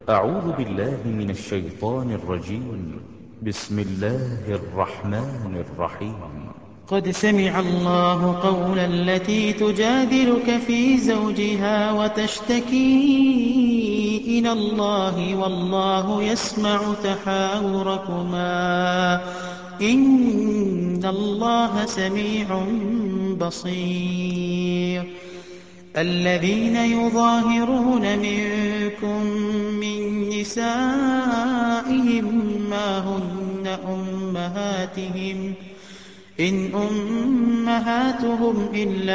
أعوذ بالله من الشيطان الرجيم. بسم الله الرحمن الرحيم. قد سمع الله قول التي تجادلك في زوجها وتشتكي إلى الله والله يسمع تحاوركما إن الله سميع بصير. الذين يظاهرون منكم من نسائهم ما هن أمهاتهم إن أمهاتهم إلا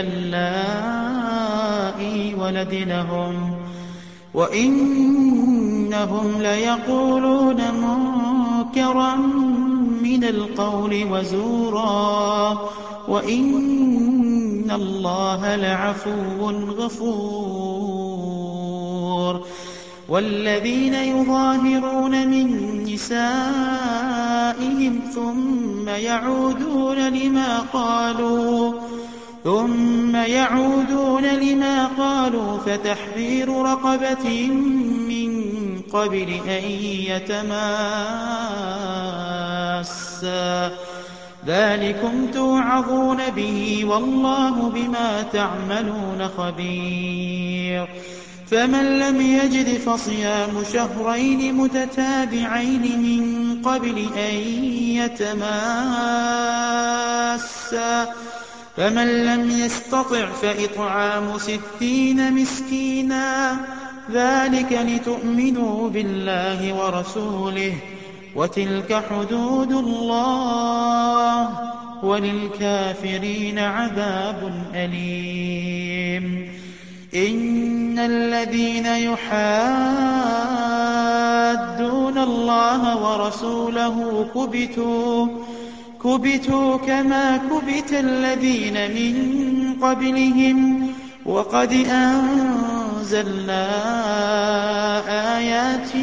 اللائي ولدنهم وإنهم ليقولون منكرا من القول وزورا وإن الله لعفو غفور. والذين يظاهرون من نسائهم ثم يعودون لما قالوا فتحرير رقبة من قبل أن يتماسا ذلكم توعظون به والله بما تعملون خبير. فمن لم يجد فصيام شهرين متتابعين من قبل أن يتماسا فمن لم يستطع فإطعام 60 مسكينا ذلك لتؤمنوا بالله ورسوله وتلك حدود الله وللكافرين عذاب أليم. إن الذين يحادون الله ورسوله كبتوا كما كبت الذين من قبلهم وقد أنزلنا آيات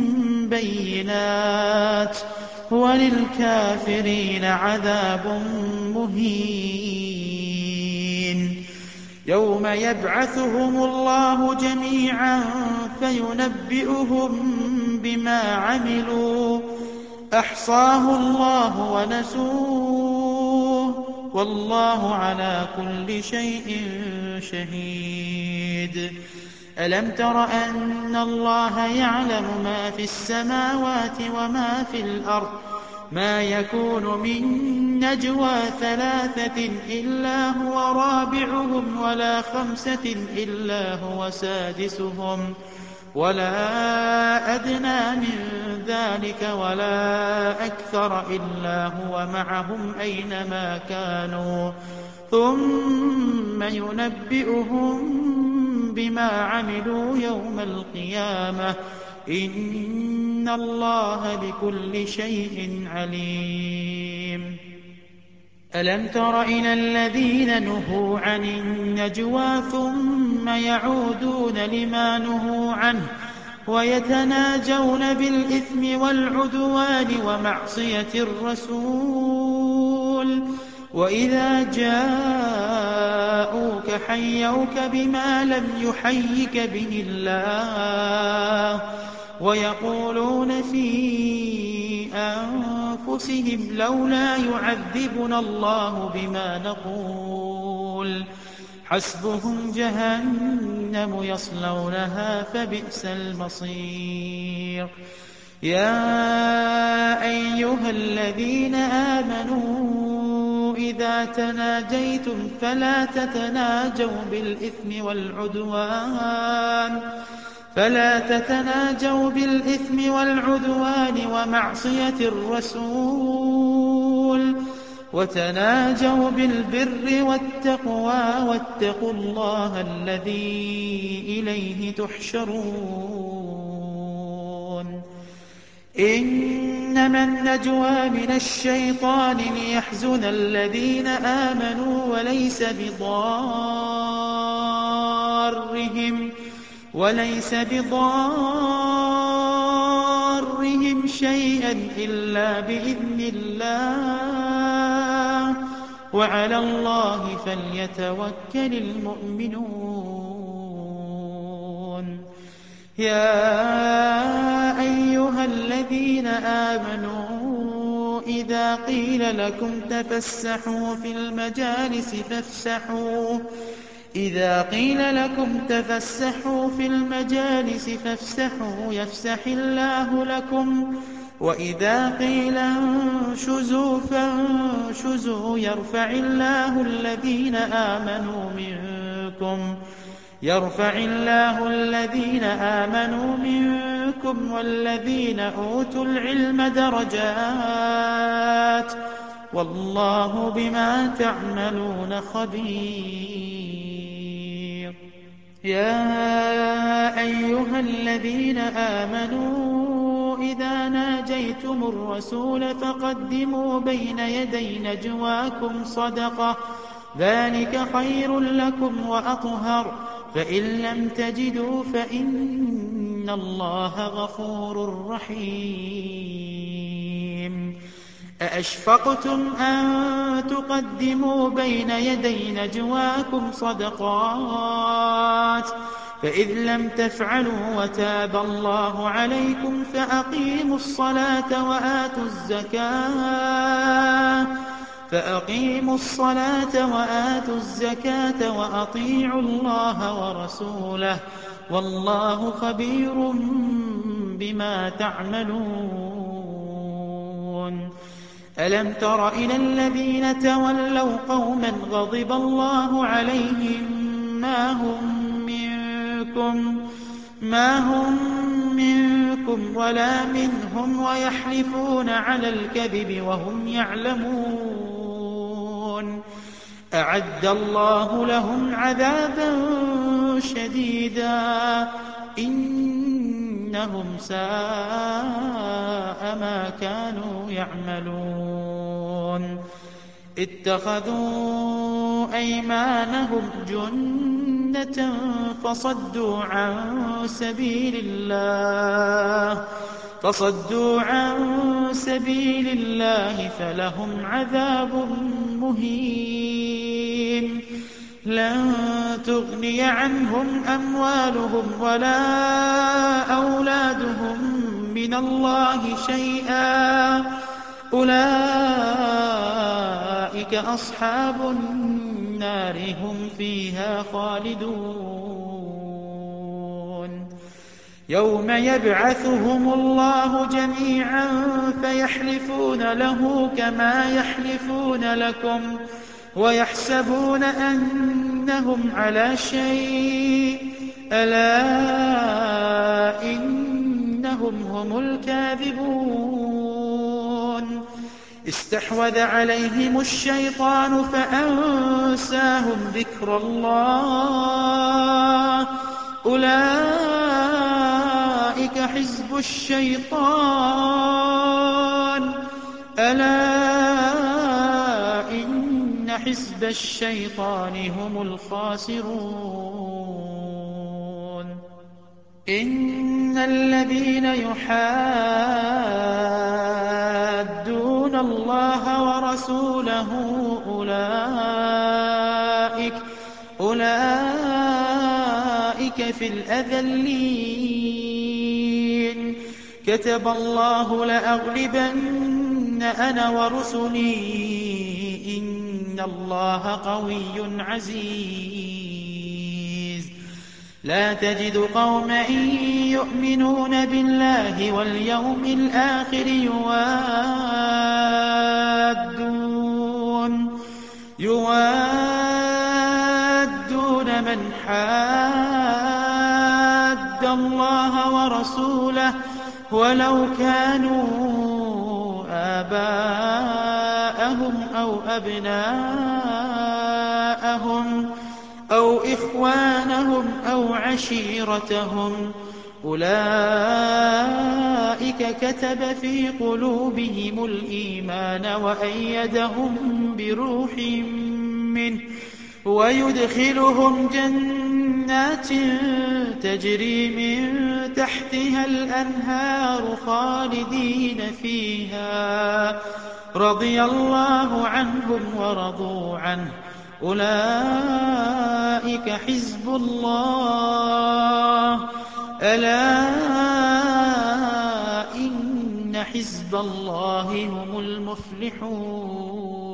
بينات وللكافرين عذاب مهين. يوم يبعثهم الله جميعا فينبئهم بما عملوا أحصاه الله ونسوه والله على كل شيء شهيد. ألم تر أن الله يعلم ما في السماوات وما في الأرض ما يكون من نجوى 3 إلا هو رابعهم ولا 5 إلا هو سادسهم ولا أدنى من ذلك ولا أكثر إلا هو معهم أينما كانوا ثم ينبئهم بما عملوا يوم القيامة إن الله بكل شيء عليم. ألم تر إلى الذين نهوا عن النجوى ثم يعودون لما نهوا عنه ويتناجون بالإثم والعدوان ومعصية الرسول وإذا جاءوك حيوك بما لم يحيك به الله ويقولون في أنفسهم لولا يعذبنا الله بما نقول حسبهم جهنم يصلونها فبئس المصير. يا أيها الذين آمنوا إذا تناجيتم فلا تتناجوا بالإثم والعدوان ومعصية الرسول وتناجوا بالبر والتقوى واتقوا الله الذي إليه تحشرون. إنما النجوى من الشيطان ليحزن الذين آمنوا وليس بضارهم شيئا إلا بإذن الله وعلى الله فليتوكل المؤمنون. يا أيها الذين آمنوا إذا قيل لكم تفسحوا في المجالس فافسحوا يفسح الله لكم، وإذا قيل انشزوا فانشزوا يرفع الله الذين آمنوا منكم والذين أوتوا العلم درجات، والله بما تعملون خبير. يا أيها الذين آمنوا إذا ناجيتم الرسول فقدموا بين يدي نجواكم صدقة، ذلك خير لكم وأطهر، فإن لم تجدوا فإن الله غفور رحيم. أأشفقتم أن تقدموا بين يدي نجواكم صدقات، فإذ لم تفعلوا وتاب الله عليكم فأقيموا الصلاة وآتوا الزكاة وأطيعوا الله ورسوله، والله خبير بما تعملون. ألم تر إلى الذين تولوا قوما غضب الله عليهم ما هم منكم ولا منهم ويحلفون على الكذب وهم يعلمون، أعد الله لهم عذابا شديدا إنهم ساء ما كانوا يعملون. اتخذوا أيمانهم جنة فصدوا عن سبيل الله فلهم عذاب مهين. لن تغني عنهم أموالهم ولا أولادهم من الله شيئا، أولئك أصحاب النار هم فيها خالدون. يوم يبعثهم الله جميعا فيحلفون له كما يحلفون لكم ويحسبون أنهم على شيء، ألا إنهم هم الكاذبون. استحوذ عليهم الشيطان فأنساهم ذكر الله، أولئك حزب الشيطان، ألا إن حزب الشيطان هم الخاسرون. إن الذين يحادون الله ورسوله أولئك في الأذلين. كتب الله لأغلبن أنا ورسلي إن الله قوي عزيز. لا تجد قوما يؤمنون بالله واليوم الآخر يوادون من حاد الله ورسوله ولو كانوا آباءهم أو أبناءهم أو إخوانهم أو عشيرتهم، أولئك كتب في قلوبهم الإيمان وأيدهم بروح منه ويدخلهم جنات تجري من تحتها الأنهار خالدين فيها، رضي الله عنهم ورضوا عنه، أولئك حزب الله، ألا إن حزب الله هم المفلحون